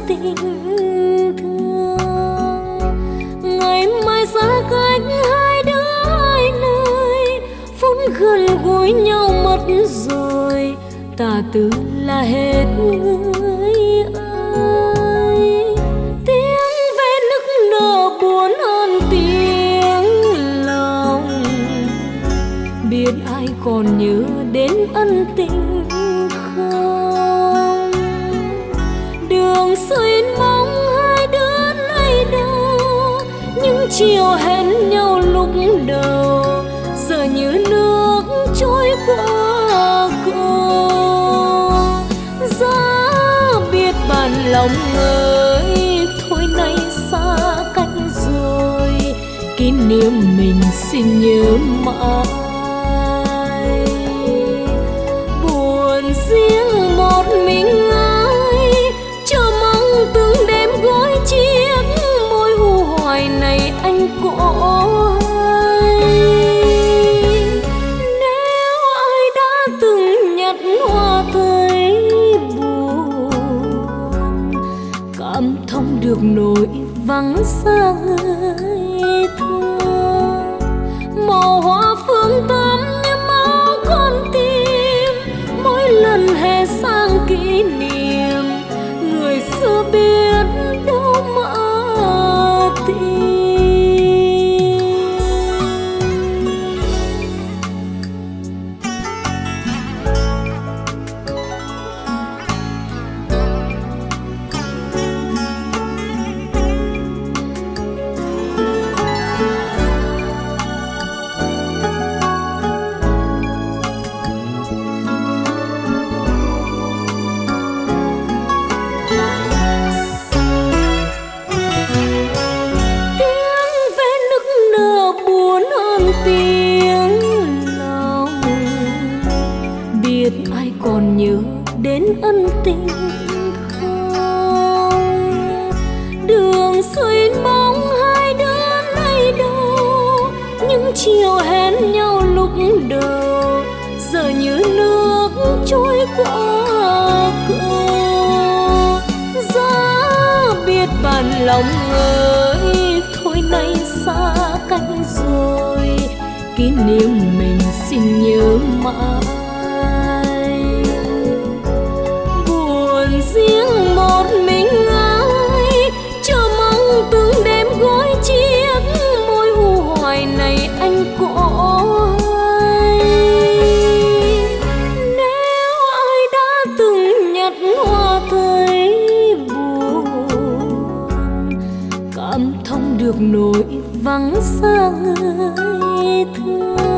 tình thương. Ngày mai xa cách hai đứa hai nơi, phút gần gũi nhau mất rồi, tà tư là hết người ơi. Tiếng ve nức nở buồn hơn tiếng lòng, biết ai còn nhớ đến ân tình không. Đường xuyên bóng hai đứa nay đâu, những chiều hẹn nhau lúc đầu giờ như nước trôi qua cầu. Giá biết bàn lòng ơi, thôi nay xa cách rồi, kỷ niệm mình xin nhớ mãi. Buồn riêng một mình ai, chờ mong từng đêm gối chiếc môi u hoài này anh có hay. Nếu ai đã từng nhặt hoa thấy buồn, cảm thông được nỗi vắng xa người thương. Màu hoa phương tâm như máu con tim, mỗi lần hè sang kỷ niệm, người xưa biết đâu mà tìm. Tiếng lòng biết ai còn nhớ đến ân tình không. Đường xuyên bóng hai đứa nay đâu, những chiều hẹn nhau lúc đầu giờ như nước trôi qua cầu. Giá biết bàn lòng ơi, thôi nay xa cách rồi, kỷ niệm mình xin nhớ mãi. Buồn riêng một mình ai, chờ mong từng đêm gối chiếc môi u hoài này anh có hay. Nếu ai đã từng nhặt hoa thấy buồn, cảm thông được nỗi vắng xa người thương.